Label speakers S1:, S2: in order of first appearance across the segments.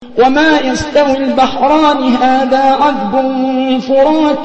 S1: وما يستوي البحران هذا عذب فرات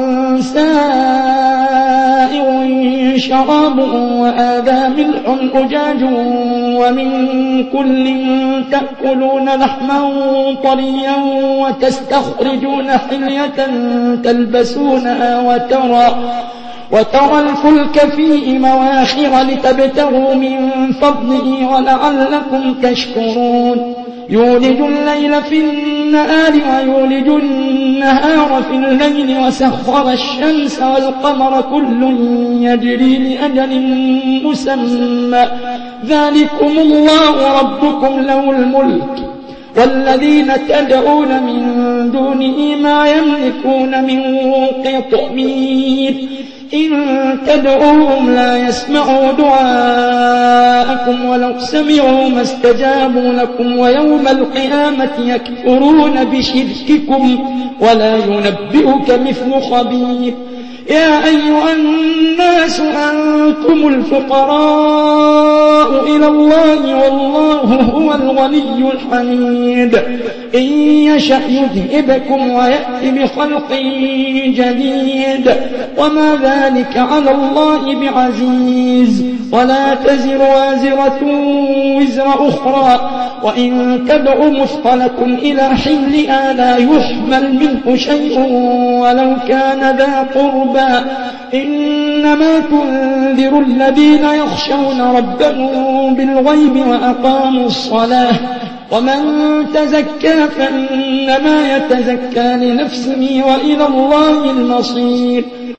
S1: سائغ شرابه وهذا ملح أجاج ومن كل تأكلون لحما طريا وتستخرجون حلية تلبسونها وترى الفلك فيه مواخر لتبتغوا من فضله ولعلكم تشكرون يولج الليل في النهار ويولج النهار في الليل وسخر الشمس والقمر كل يجري لأجل مسمى ذلكم الله ربكم له الملك والذين تدعون من دونه ما يملكون من قطمير إن تدعوهم لا يسمعوا دعاءكم ولو سمعوا ما استجابوا لكم ويوم القيامة يكفرون بشرككم ولا ينبئك مثل خبير يا أيها الناس أنتم الفقراء إلى الله والله هو الغني الحميد إن يشأ يذهبكم ويأتي بخلق جديد وما ذلك على الله بعزيز ولا تزر وازرة وزر أخرى وإن تدع مثقلة إلى حملها لا يحمل منه شيء ولو كان ذا قربى إنما تنذر الذين يخشون ربهم بالغيب وأقاموا الصلاة ومن تزكى فإنما يتزكى لنفسه وإلى الله المصير